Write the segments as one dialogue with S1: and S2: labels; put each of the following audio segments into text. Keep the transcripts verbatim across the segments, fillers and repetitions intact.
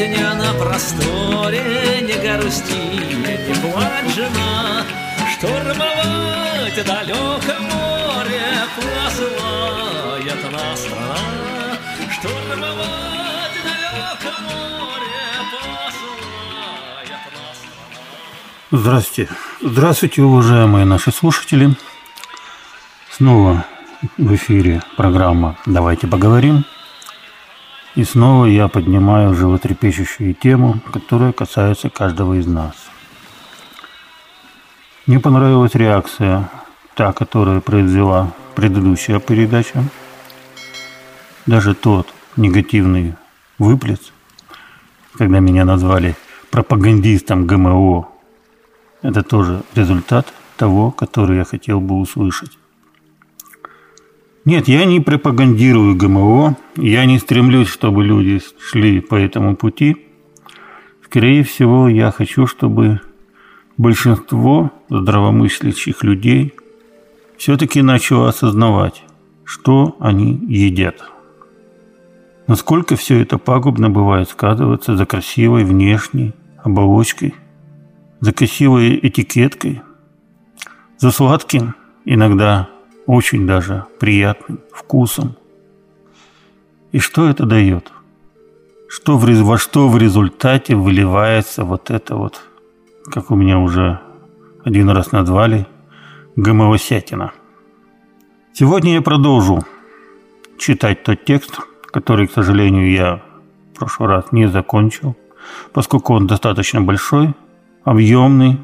S1: песня на просторе, не грусти, не плачь, жена, штурмовать далеко море посылает нас страна, штурмовать далеко море посылает нас страна.
S2: Здравствуйте. Здравствуйте, уважаемые наши слушатели. Снова в эфире программа «Давайте поговорим». И снова я поднимаю животрепещущую тему, которая касается каждого из нас. Мне понравилась реакция, та, которую произвела предыдущая передача. Даже тот негативный выплеск, когда меня назвали пропагандистом ГМО, это тоже результат того, который я хотел бы услышать. Нет, я не пропагандирую ГМО, я не стремлюсь, чтобы люди шли по этому пути. Скорее всего, я хочу, чтобы большинство здравомыслящих людей все-таки начало осознавать, что они едят. Насколько все это пагубно бывает сказываться за красивой внешней оболочкой, за красивой этикеткой, за сладким, иногда очень даже приятным вкусом. И что это дает? Что в, во что в результате выливается вот это вот, как у меня уже один раз назвали, ГМОсятина. Сегодня я продолжу читать тот текст, который, к сожалению, я в прошлый раз не закончил, поскольку он достаточно большой, объемный.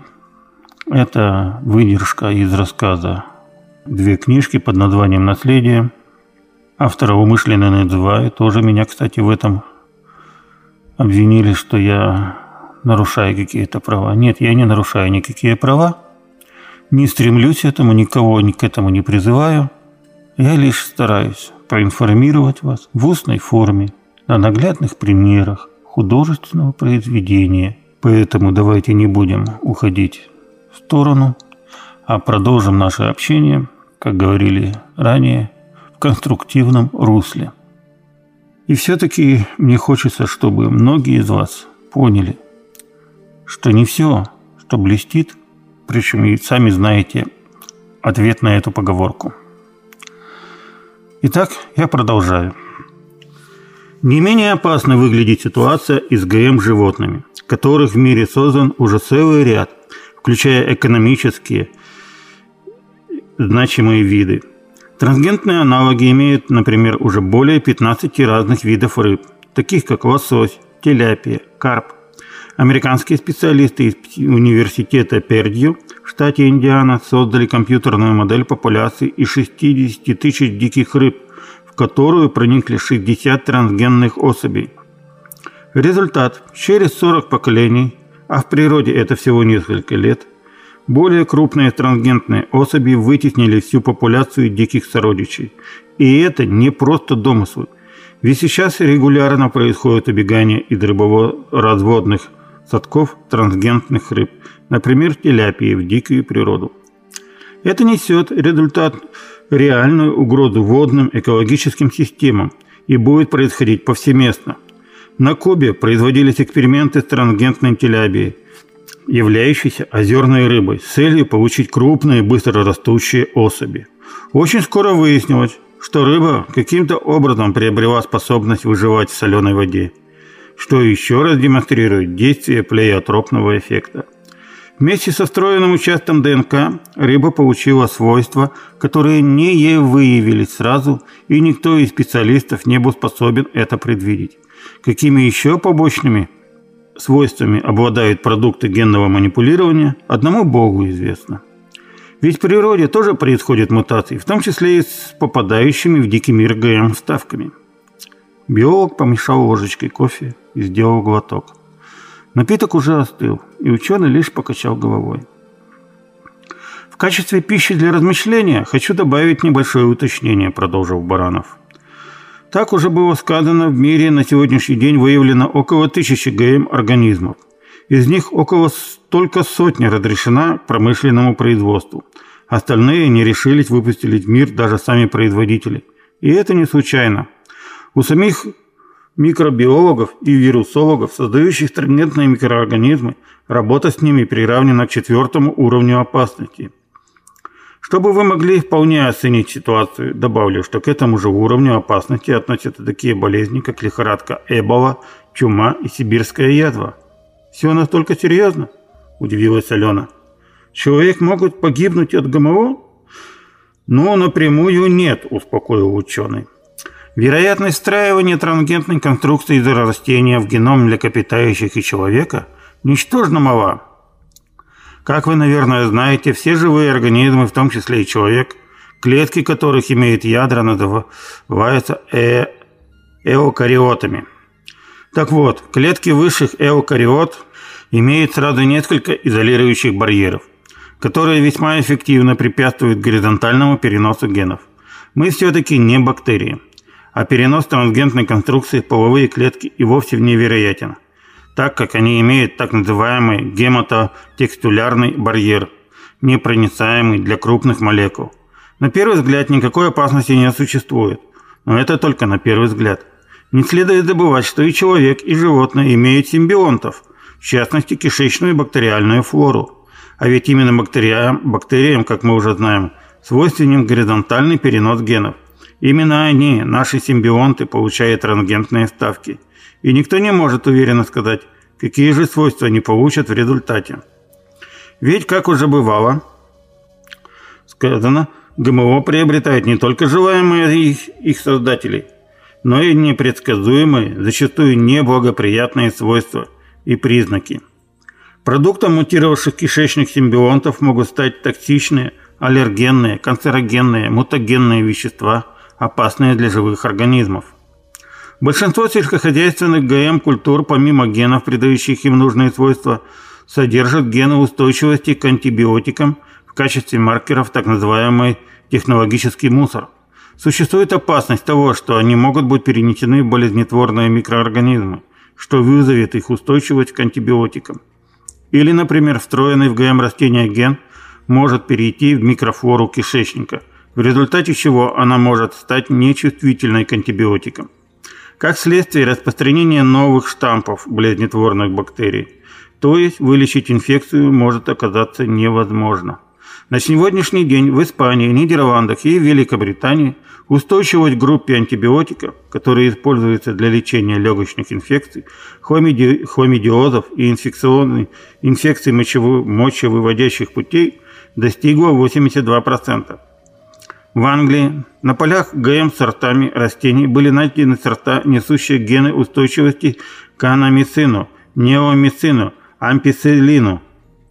S2: Это выдержка из рассказа «Две книжки» под названием «Наследие». Автора умышленно называют. Тоже меня, кстати, в этом обвинили, что я нарушаю какие-то права. Нет, я не нарушаю никакие права. Не стремлюсь к этому, никого к этому не призываю. Я лишь стараюсь проинформировать вас в устной форме, на наглядных примерах художественного произведения. Поэтому давайте не будем уходить в сторону, а продолжим наше общение, как говорили ранее, в конструктивном русле. И все-таки мне хочется, чтобы многие из вас поняли, что не все, что блестит, причем и сами знаете ответ на эту поговорку. Итак, я продолжаю. Не менее опасно выглядит ситуация и с ГМ-животными, которых в мире создан уже целый ряд, включая экономические значимые виды. Трансгенные аналоги имеют, например, уже более пятнадцати разных видов рыб, таких как лосось, теляпия, карп. Американские специалисты из университета Пердью в штате Индиана создали компьютерную модель популяции из шестидесяти тысяч диких рыб, в которую проникли шестьдесят трансгенных особей. Результат: через сорок поколений, а в природе это всего несколько лет, более крупные трансгенные особи вытеснили всю популяцию диких сородичей. И это не просто домыслы. Ведь сейчас регулярно происходит убегание из рыбово-разводных садков трансгенных рыб, например, теляпии, в дикую природу. Это несет результат реальную угрозу водным экологическим системам и будет происходить повсеместно. На Кубе производились эксперименты с трансгенной теляпией, являющейся озерной рыбой, с целью получить крупные быстрорастущие особи. Очень скоро выяснилось, что рыба каким-то образом приобрела способность выживать в соленой воде, что еще раз демонстрирует действие плеиотропного эффекта. Вместе со встроенным участком ДНК рыба получила свойства, которые не ей выявились сразу, и никто из специалистов не был способен это предвидеть. Какими еще побочными свойствами обладают продукты генного манипулирования, одному Богу известно. Ведь в природе тоже происходят мутации, в том числе и с попадающими в дикий мир ГМ-вставками. Биолог помешал ложечкой кофе и сделал глоток. Напиток уже остыл, и ученый лишь покачал головой. В качестве пищи для размышления хочу добавить небольшое уточнение, продолжил Баранов. Так уже было сказано, в мире на сегодняшний день выявлено около тысячи ГМ-организмов. Из них около только сотни разрешена к промышленному производству. Остальные не решились выпустить в мир даже сами производители. И это не случайно. У самих микробиологов и вирусологов, создающих трансгенные микроорганизмы, работа с ними приравнена к четвертому уровню опасности. Чтобы вы могли вполне оценить ситуацию, добавлю, что к этому же уровню опасности относятся такие болезни, как лихорадка Эбола, чума и сибирская язва. «Все настолько серьезно?» – удивилась Алена. «Человек может погибнуть от ГМО?» «Ну, напрямую нет», – успокоил ученый. Вероятность встраивания трансгенной конструкции из растения в геном млекопитающих и человека ничтожно мала. Как вы, наверное, знаете, все живые организмы, в том числе и человек, клетки которых имеют ядра, называются э эукариотами. Так вот, клетки высших эукариот имеют сразу несколько изолирующих барьеров, которые весьма эффективно препятствуют горизонтальному переносу генов. Мы все-таки не бактерии, а перенос трансгенной конструкции в половые клетки и вовсе невероятен, так как они имеют так называемый гемототекстулярный барьер, непроницаемый для крупных молекул. На первый взгляд никакой опасности не существует, но это только на первый взгляд. Не следует забывать, что и человек, и животные имеют симбионтов, в частности кишечную бактериальную флору. А ведь именно бактериям, бактериям, как мы уже знаем, свойственен горизонтальный перенос генов. Именно они, наши симбионты, получают трансгенные вставки. И никто не может уверенно сказать, какие же свойства они получат в результате. Ведь, как уже бывало сказано, ГМО приобретают не только желаемые их, их создателей, но и непредсказуемые, зачастую неблагоприятные свойства и признаки. Продуктом мутировавших кишечных симбионтов могут стать токсичные, аллергенные, канцерогенные, мутагенные вещества, опасные для живых организмов. Большинство сельскохозяйственных ГМ-культур, помимо генов, придающих им нужные свойства, содержат гены устойчивости к антибиотикам в качестве маркеров, так называемый технологический мусор. Существует опасность того, что они могут быть перенесены в болезнетворные микроорганизмы, что вызовет их устойчивость к антибиотикам. Или, например, встроенный в ГМ растения ген может перейти в микрофлору кишечника, в результате чего она может стать нечувствительной к антибиотикам. Как следствие распространения новых штампов болезнетворных бактерий, то есть вылечить инфекцию может оказаться невозможно. На сегодняшний день в Испании, Нидерландах и Великобритании устойчивость к группе антибиотиков, которые используются для лечения легочных инфекций, хламиди... хламидиозов и инфекционной инфекций мочево... мочевыводящих путей, достигла восемьдесят два процента. В Англии на полях ГМ сортами растений были найдены сорта, несущие гены устойчивости к аномицину, неомицину, ампицилину,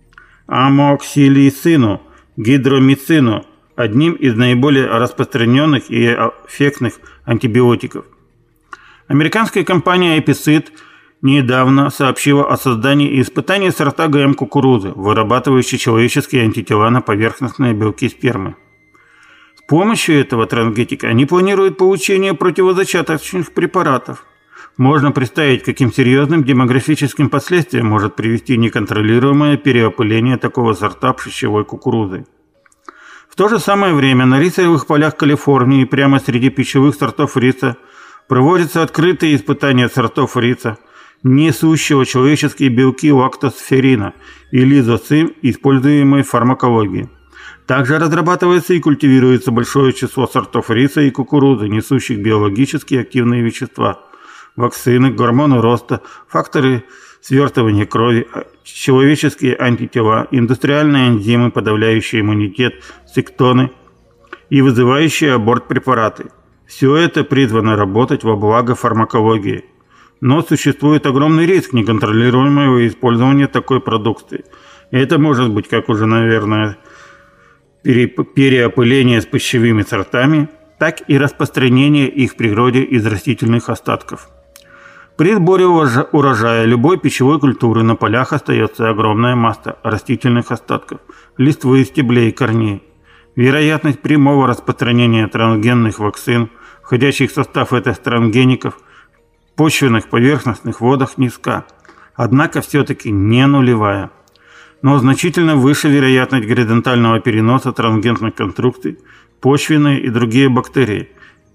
S2: амоксилицину, гидромицину, одним из наиболее распространенных и эффектных антибиотиков. Американская компания Epicid недавно сообщила о создании и испытании сорта ГМ кукурузы, вырабатывающей человеческие антитела на поверхностные белки спермы. С помощью этого трансгеника они планируют получение противозачаточных препаратов. Можно представить, каким серьезным демографическим последствиям может привести неконтролируемое переопыление такого сорта пищевой кукурузы. В то же самое время на рисовых полях Калифорнии прямо среди пищевых сортов риса проводятся открытые испытания сортов риса, несущего человеческие белки лактосферина и лизоцим, используемые в фармакологии. Также разрабатывается и культивируется большое число сортов риса и кукурузы, несущих биологически активные вещества, вакцины, гормоны роста, факторы свертывания крови, человеческие антитела, индустриальные энзимы, подавляющие иммунитет, сектоны и вызывающие аборт препараты. Все это призвано работать во благо фармакологии. Но существует огромный риск неконтролируемого использования такой продукции. Это может быть, как уже, наверное, переопыление с пищевыми сортами, так и распространение их в природе из растительных остатков. При сборе урожая любой пищевой культуры на полях остается огромная масса растительных остатков, листвы, стеблей и корней. Вероятность прямого распространения трансгенных вакцин, входящих в состав этих трансгеников, в почвенных поверхностных водах низка, однако все-таки не нулевая. Но значительно выше вероятность горизонтального переноса трансгенных конструкций, почвенные и другие бактерии,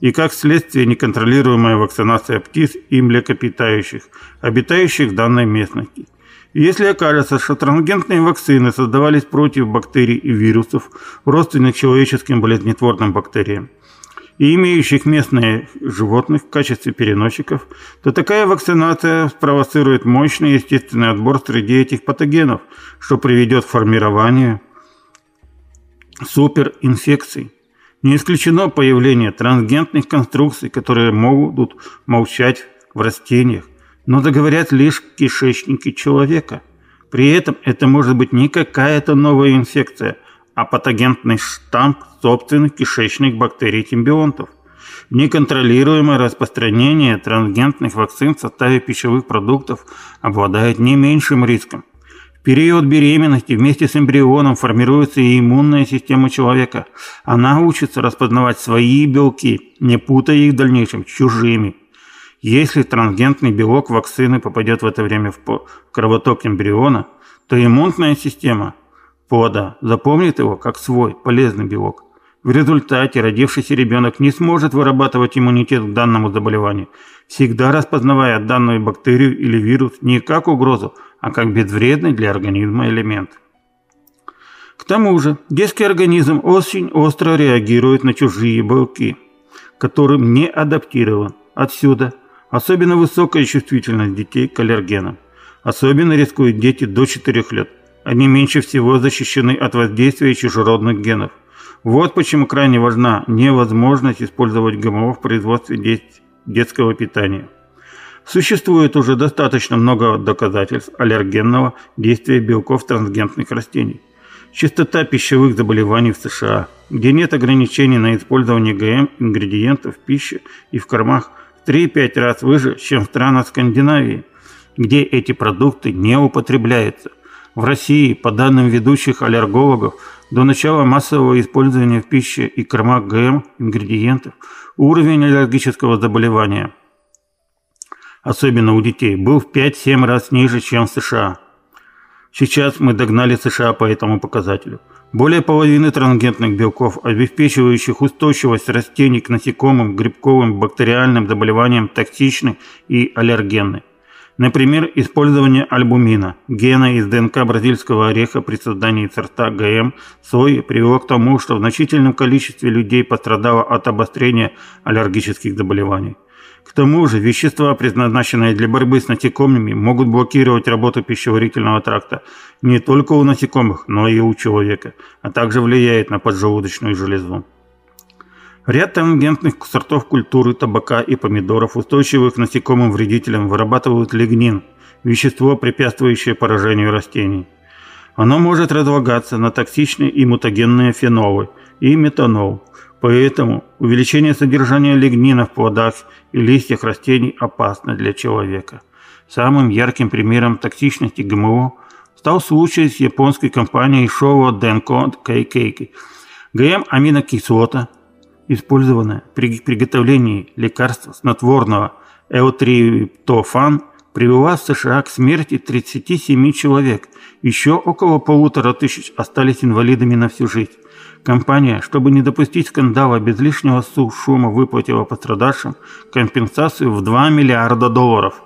S2: и, как следствие, неконтролируемая вакцинация птиц и млекопитающих, обитающих в данной местности. Если окажется, что трансгенные вакцины создавались против бактерий и вирусов, родственных человеческим болезнетворным бактериям, и имеющих местные животных в качестве переносчиков, то такая вакцинация спровоцирует мощный естественный отбор среди этих патогенов, что приведет к формированию суперинфекций. Не исключено появление трансгенных конструкций, которые могут молчать в растениях, но договорят лишь кишечники человека. При этом это может быть не какая-то новая инфекция, а патогенный штамм собственных кишечных бактерий-симбионтов. Неконтролируемое распространение трансгенных вакцин в составе пищевых продуктов обладает не меньшим риском. В период беременности вместе с эмбрионом формируется и иммунная система человека. Она учится распознавать свои белки, не путая их в дальнейшем с чужими. Если трансгенный белок вакцины попадет в это время в кровоток эмбриона, то иммунная система плода запомнит его как свой полезный белок. В результате родившийся ребенок не сможет вырабатывать иммунитет к данному заболеванию, всегда распознавая данную бактерию или вирус не как угрозу, а как безвредный для организма элемент. К тому же детский организм очень остро реагирует на чужие белки, которым не адаптирован. Отсюда особенно высокая чувствительность детей к аллергенам. Особенно рискуют дети до четырёх лет. Они меньше всего защищены от воздействия чужеродных генов. Вот почему крайне важна невозможность использовать ГМО в производстве детского питания. Существует уже достаточно много доказательств аллергенного действия белков трансгенных растений. Частота пищевых заболеваний в США, где нет ограничений на использование ГМ-ингредиентов в пище и в кормах, в три-пять раз выше, чем в странах Скандинавии, где эти продукты не употребляются. В России, по данным ведущих аллергологов, до начала массового использования в пище и кормах ГМ-ингредиентов уровень аллергического заболевания, особенно у детей, был в пять-семь раз ниже, чем в США. Сейчас мы догнали США по этому показателю. Более половины трансгенных белков, обеспечивающих устойчивость растений к насекомым, грибковым, бактериальным заболеваниям, токсичны и аллергенны. Например, использование альбумина, гена из ДНК бразильского ореха при создании сорта ГМ сои, привело к тому, что в значительном количестве людей пострадало от обострения аллергических заболеваний. К тому же вещества, предназначенные для борьбы с насекомыми, могут блокировать работу пищеварительного тракта не только у насекомых, но и у человека, а также влияют на поджелудочную железу. Ряд трансгенных сортов культуры, табака и помидоров, устойчивых к насекомым вредителям, вырабатывают лигнин, вещество, препятствующее поражению растений. Оно может разлагаться на токсичные и мутагенные фенолы и метанол. Поэтому увеличение содержания лигнина в плодах и листьях растений опасно для человека. Самым ярким примером токсичности ГМО стал случай с японской компанией Showa Denko Keikei. ГМ-аминокислота, использованная при приготовлении лекарства снотворного эутриптофан, привела в США к смерти тридцати семи человек. Еще около полутора тысяч остались инвалидами на всю жизнь. Компания, чтобы не допустить скандала, без лишнего шума выплатила пострадавшим компенсацию в два миллиарда долларов.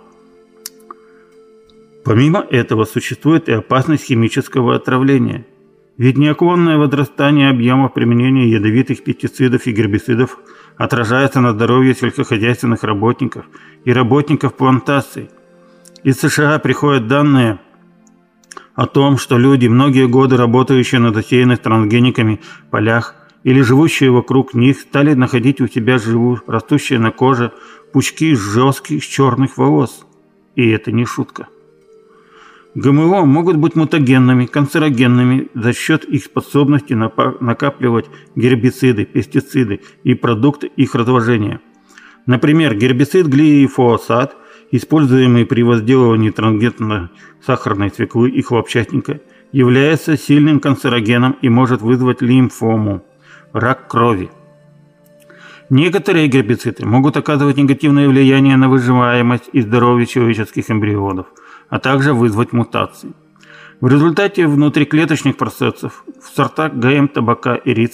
S2: Помимо этого, существует и опасность химического отравления. Ведь неуклонное возрастание объемов применения ядовитых пестицидов и гербицидов отражается на здоровье сельскохозяйственных работников и работников плантаций. Из США приходят данные о том, что люди, многие годы работающие на засеянных трансгениками полях или живущие вокруг них, стали находить у себя живу, растущие на коже пучки жестких черных волос. И это не шутка. ГМО могут быть мутагенными, канцерогенными за счет их способности накапливать гербициды, пестициды и продукты их разложения. Например, гербицид глифосат, используемый при возделывании трансгенной сахарной свеклы и хлопчатника, является сильным канцерогеном и может вызвать лимфому – рак крови. Некоторые гербициды могут оказывать негативное влияние на выживаемость и здоровье человеческих эмбрионов, а также вызвать мутации. В результате внутриклеточных процессов в сортах ГМ табака и риса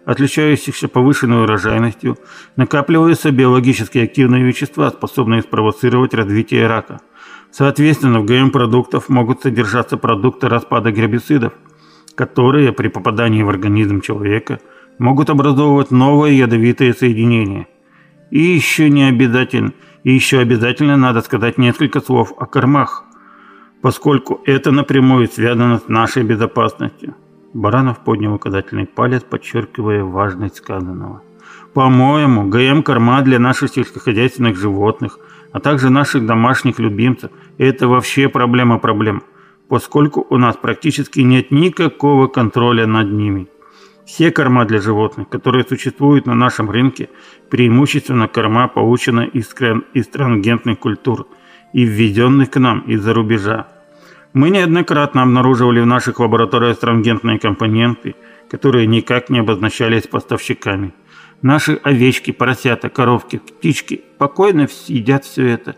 S2: отличающихся повышенной урожайностью, накапливаются биологически активные вещества, способные спровоцировать развитие рака. Соответственно, в ГМ-продуктах могут содержаться продукты распада гербицидов, которые при попадании в организм человека могут образовывать новые ядовитые соединения. И еще не обязательно, и еще обязательно надо сказать несколько слов о кормах, поскольку это напрямую связано с нашей безопасностью. Баранов поднял указательный палец, подчеркивая важность сказанного. По-моему, ГМ-корма для наших сельскохозяйственных животных, а также наших домашних любимцев – это вообще проблема проблем, поскольку у нас практически нет никакого контроля над ними. Все корма для животных, которые существуют на нашем рынке, преимущественно корма, полученные из, из трансгентных культур и ввезенных к нам из-за рубежа. Мы неоднократно обнаруживали в наших лабораториях трансгентные компоненты, которые никак не обозначались поставщиками. Наши овечки, поросята, коровки, птички спокойно едят все это.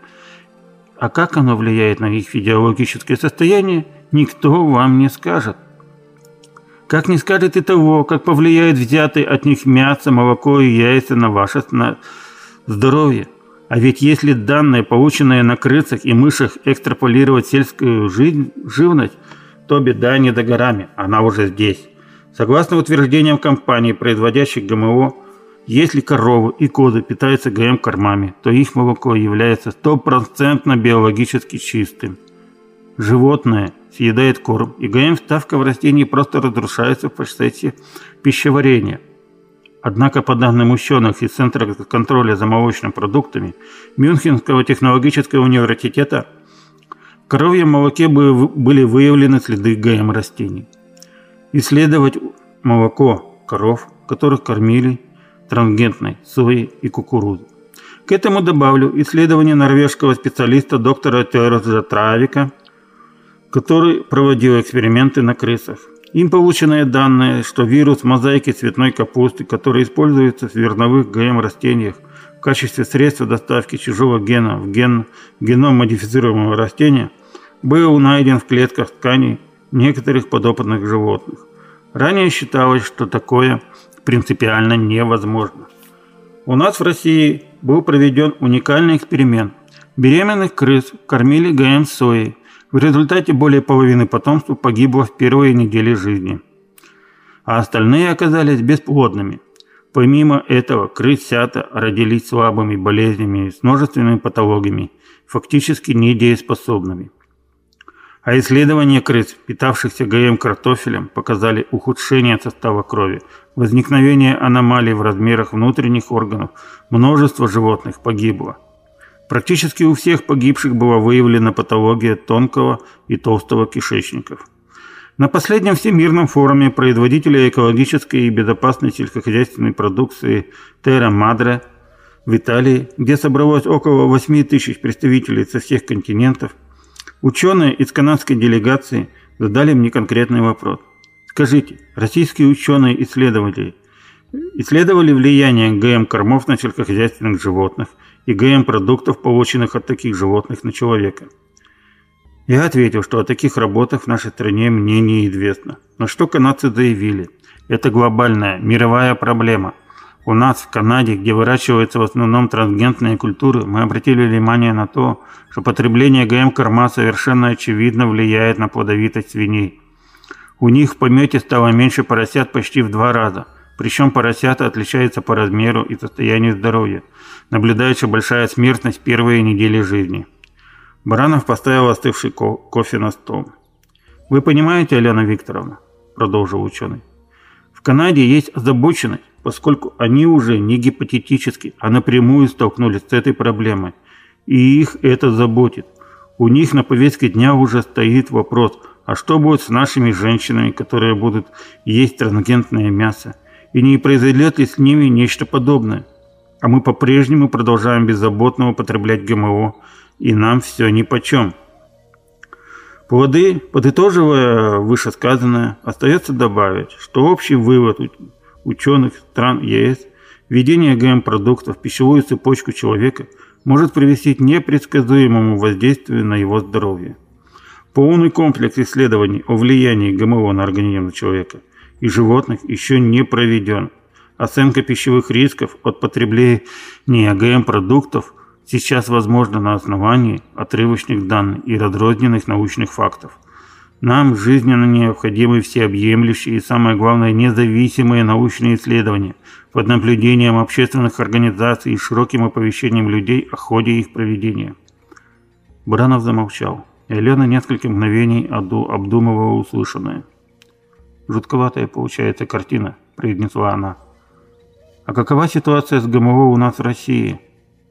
S2: А как оно влияет на их физиологическое состояние, никто вам не скажет. Как не скажет и того, как повлияет взятое от них мясо, молоко и яйца на ваше здоровье. А ведь если данные, полученные на крысах и мышах, экстраполировать в сельскую жизнь, живность, то беда не за горами, она уже здесь. Согласно утверждениям компаний, производящих ГМО, если коровы и козы питаются ГМ-кормами, то их молоко является стопроцентно биологически чистым. Животное съедает корм, и ГМ-вставка в растении просто разрушается в процессе пищеварения. Однако, по данным ученых из Центра контроля за молочными продуктами Мюнхенского технологического университета, в коровьем молоке были выявлены следы ГМ-растений. Исследовать молоко коров, которых кормили трансгентной соей и кукурузой. К этому добавлю исследование норвежского специалиста доктора Тёрза Травика, который проводил эксперименты на крысах. Им полученные данные, что вирус мозаики цветной капусты, который используется в зерновых ГМ-растениях в качестве средства доставки чужого гена в ген, геном модифицируемого растения, был найден в клетках тканей некоторых подопытных животных. Ранее считалось, что такое принципиально невозможно. У нас в России был проведен уникальный эксперимент. Беременных крыс кормили ГМ-соей. В результате более половины потомства погибло в первые недели жизни, а остальные оказались бесплодными. Помимо этого, крысята родились слабыми, болезнями, с множественными патологиями, фактически недееспособными. А исследования крыс, питавшихся ГМ-картофелем, показали ухудшение состава крови, возникновение аномалий в размерах внутренних органов, множество животных погибло. Практически у всех погибших была выявлена патология тонкого и толстого кишечников. На последнем Всемирном форуме производителей экологической и безопасной сельскохозяйственной продукции Terra Madre в Италии, где собралось около восьми тысяч представителей со всех континентов, ученые из канадской делегации задали мне конкретный вопрос. Скажите, российские ученые-исследователи исследовали влияние ГМ-кормов на сельскохозяйственных животных и ГМ-продуктов, полученных от таких животных, на человека? Я ответил, что о таких работах в нашей стране мне неизвестно. На что канадцы заявили: это глобальная, мировая проблема. У нас в Канаде, где выращиваются в основном трансгентные культуры, мы обратили внимание на то, что потребление ГМ-корма совершенно очевидно влияет на плодовитость свиней. У них в помете стало меньше поросят почти в два раза. Причем поросята отличаются по размеру и состоянию здоровья. Наблюдается большая смертность в первые недели жизни. Баранов поставил остывший ко- кофе на стол. «Вы понимаете, Алена Викторовна, — продолжил ученый, — в Канаде есть озабоченность, поскольку они уже не гипотетически, а напрямую столкнулись с этой проблемой. И их это заботит. У них на повестке дня уже стоит вопрос, а что будет с нашими женщинами, которые будут есть трансгентное мясо? И не произойдет ли с ними нечто подобное? А мы по-прежнему продолжаем беззаботно употреблять ГМО, и нам все нипочем». Плоды, подытоживая вышесказанное, остается добавить, что общий вывод ученых стран ЕС – введение ГМ-продуктов в пищевую цепочку человека может привести к непредсказуемому воздействию на его здоровье. Полный комплекс исследований о влиянии ГМО на организм человека и животных еще не проведен. Оценка пищевых рисков от потребления ГМ-продуктов сейчас возможна на основании отрывочных данных и разрозненных научных фактов. Нам жизненно необходимы всеобъемлющие и, самое главное, независимые научные исследования под наблюдением общественных организаций и широким оповещением людей о ходе их проведения. Баранов замолчал, и Алена несколько мгновений обдумывала услышанное. «Жутковатая получается картина», – произнесла она. «А какова ситуация с ГМО у нас в России?»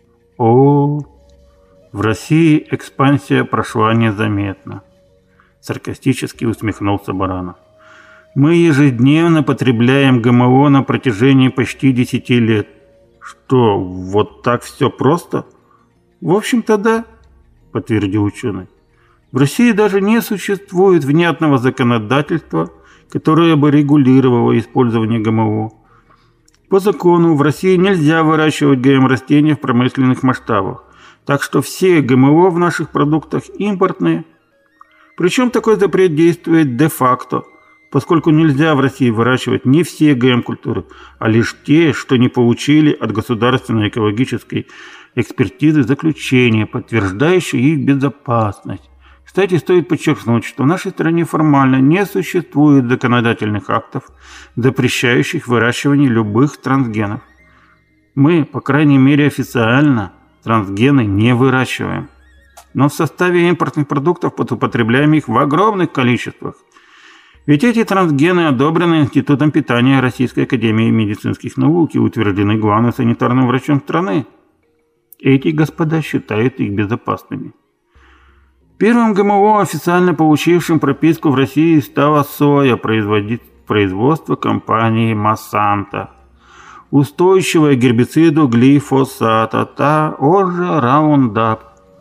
S2: «О, в России экспансия прошла незаметно», – саркастически усмехнулся Баранов. «Мы ежедневно потребляем ГМО на протяжении почти десяти лет». «Что, вот так все просто?» «В общем-то, да», – подтвердил ученый. «В России даже не существует внятного законодательства, которое бы регулировало использование ГМО. По закону в России нельзя выращивать ГМ-растения в промышленных масштабах, так что все ГМО в наших продуктах импортные. Причем такой запрет действует де-факто, поскольку нельзя в России выращивать не все ГМ-культуры, а лишь те, что не получили от государственной экологической экспертизы заключение, подтверждающее их безопасность. Кстати, стоит подчеркнуть, что в нашей стране формально не существует законодательных актов, запрещающих выращивание любых трансгенов. Мы, по крайней мере официально, трансгены не выращиваем. Но в составе импортных продуктов употребляем их в огромных количествах. Ведь эти трансгены одобрены Институтом питания Российской академии медицинских наук и утверждены главным санитарным врачом страны. Эти господа считают их безопасными. Первым ГМО, официально получившим прописку в России, стала соя, производство компании Monsanto. Устойчивая к гербициду глифосата, тоже Roundup.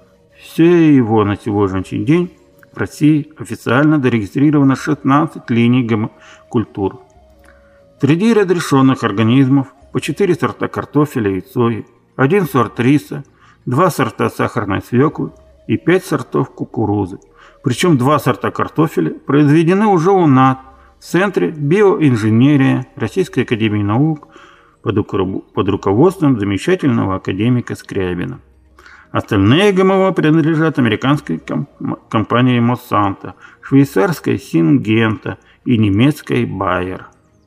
S2: Все его на сегодняшний день в России официально зарегистрировано шестнадцать линий ГМ-культур. Среди разрешенных организмов по четыре сорта картофеля и сои, один сорт риса, два сорта сахарной свеклы и пять сортов кукурузы. Причем два сорта картофеля произведены уже у нас в Центре биоинженерии Российской академии наук под руководством замечательного академика Скрябина. Остальные ГМО принадлежат американской компании Monsanto, швейцарской Syngenta и немецкой Bayer.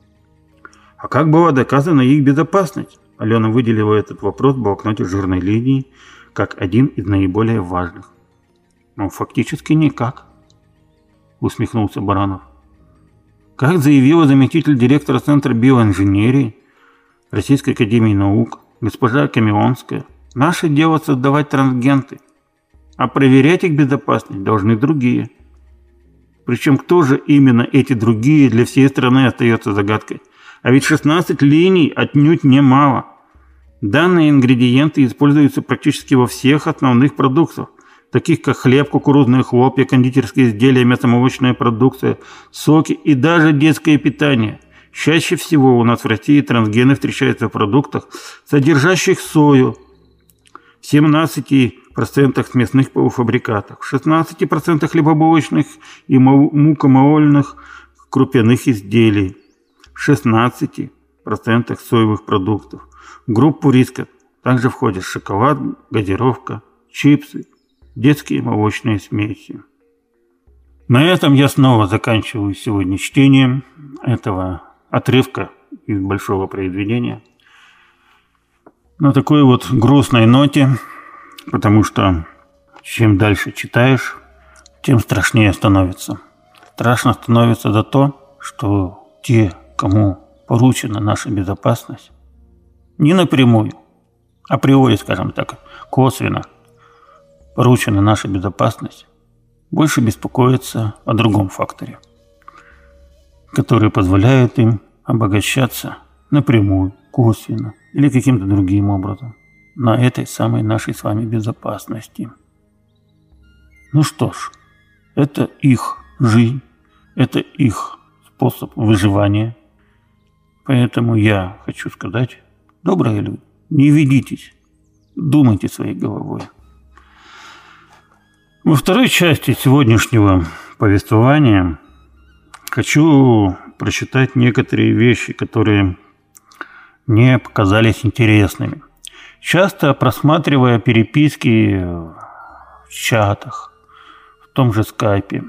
S2: А как была доказана их безопасность? Алена выделила этот вопрос в блокноте жирной линии как один из наиболее важных. «Ну, фактически никак», — усмехнулся Баранов. Как заявила заместитель директора Центра биоинженерии Российской академии наук госпожа Камионская, наше дело создавать трансгенты, а проверять их безопасность должны другие. Причем кто же именно эти другие для всей страны остается загадкой. А ведь шестнадцать линий отнюдь немало. Данные ингредиенты используются практически во всех основных продуктах, таких как хлеб, кукурузные хлопья, кондитерские изделия, мясомолочная продукция, соки и даже детское питание. Чаще всего у нас в России трансгены встречаются в продуктах, содержащих сою, в семнадцати процентах мясных полуфабрикатах, в шестнадцати процентах хлебобулочных и мукомолных крупяных изделий, в шестнадцати процентах соевых продуктов. В группу риска также входят шоколад, газировка, чипсы, детские молочные смеси. На этом я снова заканчиваю сегодня чтение этого отрывка из большого произведения. На такой вот грустной ноте, потому что чем дальше читаешь, тем страшнее становится. Страшно становится за то, что те, кому поручена наша безопасность, не напрямую, априори, скажем так, косвенно поручена наша безопасность, больше беспокоятся о другом факторе, который позволяет им обогащаться напрямую, косвенно или каким-то другим образом на этой самой нашей с вами безопасности. Ну что ж, это их жизнь, это их способ выживания. Поэтому я хочу сказать: добрые люди, не ведитесь, думайте своей головой. Во второй части сегодняшнего повествования хочу прочитать некоторые вещи, которые мне показались интересными. Часто просматривая переписки в чатах, в том же скайпе,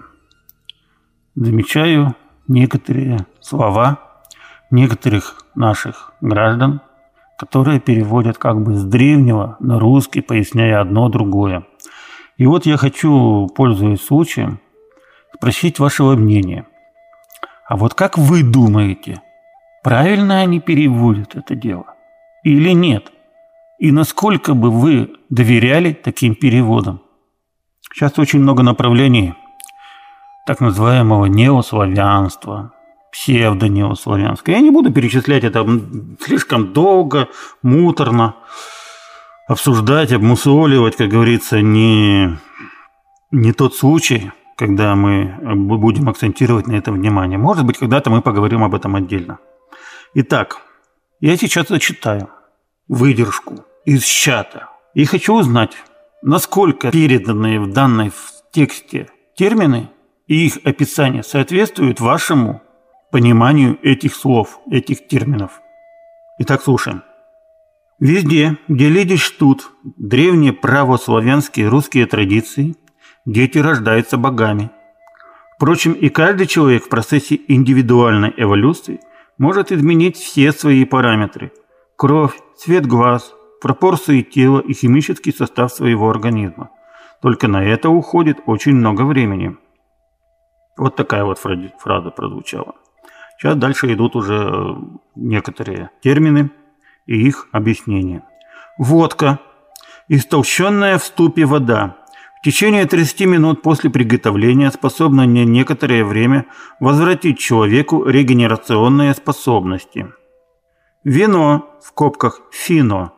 S2: замечаю некоторые слова некоторых наших граждан, которые переводят как бы с древнего на русский, поясняя одно другое. И вот я хочу, пользуясь случаем, спросить вашего мнения. А вот как вы думаете, правильно они переводят это дело или нет? И насколько бы вы доверяли таким переводам? Сейчас очень много направлений так называемого неославянства, псевдонеославянского. Я не буду перечислять это слишком долго, муторно, обсуждать, обмусоливать, как говорится, не, не тот случай, когда мы будем акцентировать на этом внимание. Может быть, когда-то мы поговорим об этом отдельно. Итак, я сейчас зачитаю выдержку из чата и хочу узнать, насколько переданные в данной в тексте термины и их описание соответствуют вашему пониманию этих слов, этих терминов. Итак, слушаем. Везде, где люди чтут древние православянские русские традиции, дети рождаются богами. Впрочем, и каждый человек в процессе индивидуальной эволюции может изменить все свои параметры – кровь, цвет глаз, пропорции тела и химический состав своего организма. Только на это уходит очень много времени. Вот такая вот фраза прозвучала. Сейчас дальше идут уже некоторые термины и их объяснения. Водка. Истолщенная в ступе вода. В течение тридцати минут после приготовления способна на некоторое время возвратить человеку регенерационные способности. Вино, в скобках фино.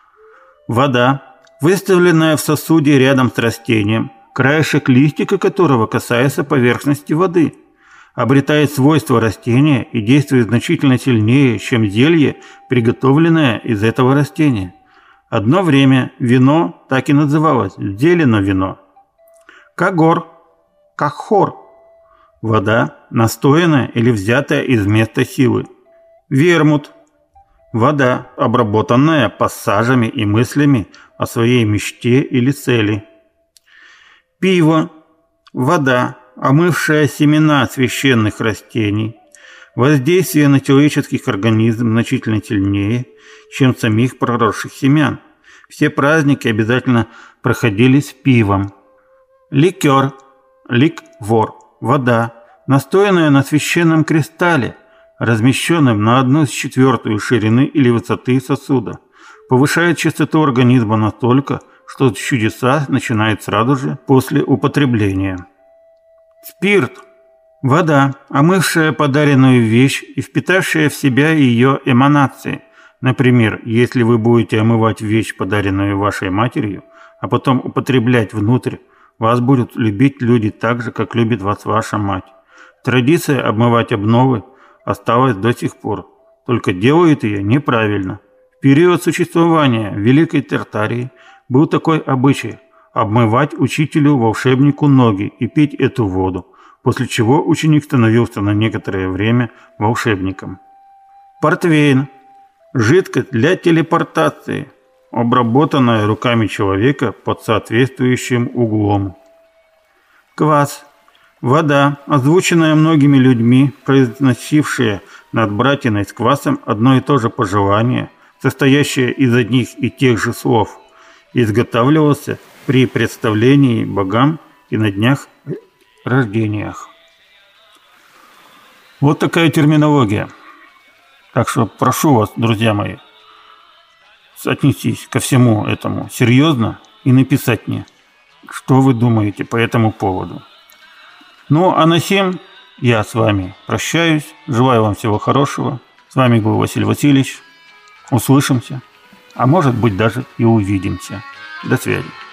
S2: Вода, выставленная в сосуде рядом с растением, краешек листика которого касается поверхности воды, обретает свойства растения и действует значительно сильнее, чем зелье, приготовленное из этого растения. Одно время вино так и называлось – зелено вино. Кагор, кахор – вода, настоянная или взятая из места силы. Вермут – вода, обработанная пассажами и мыслями о своей мечте или цели. Пиво – вода, омывшая семена священных растений. Воздействие на человеческий организм значительно сильнее, чем самих проросших семян. Все праздники обязательно проходились пивом. Ликер, ликвор, вода, настоянная на священном кристалле, размещенном на одну четвертую ширины или высоты сосуда, повышает частоту организма настолько, что чудеса начинают сразу же после употребления. Спирт – вода, омывшая подаренную вещь и впитавшая в себя ее эманации. Например, если вы будете омывать вещь, подаренную вашей матерью, а потом употреблять внутрь, вас будут любить люди так же, как любит вас ваша мать. Традиция обмывать обновы осталась до сих пор, только делают ее неправильно. В период существования Великой Тартарии был такой обычай – обмывать учителю-волшебнику ноги и пить эту воду, после чего ученик становился на некоторое время волшебником. Портвейн – жидкость для телепортации, обработанная руками человека под соответствующим углом. Квас – вода, озвученная многими людьми, произносившая над братиной с квасом одно и то же пожелание, состоящее из одних и тех же слов, изготавливался при представлении богам и на днях рождениях. Вот такая терминология. Так что прошу вас, друзья мои, отнестись ко всему этому серьезно и написать мне, что вы думаете по этому поводу. Ну, а на сем я с вами прощаюсь. Желаю вам всего хорошего. С вами был Василий Васильевич. Услышимся, а может быть даже и увидимся. До связи.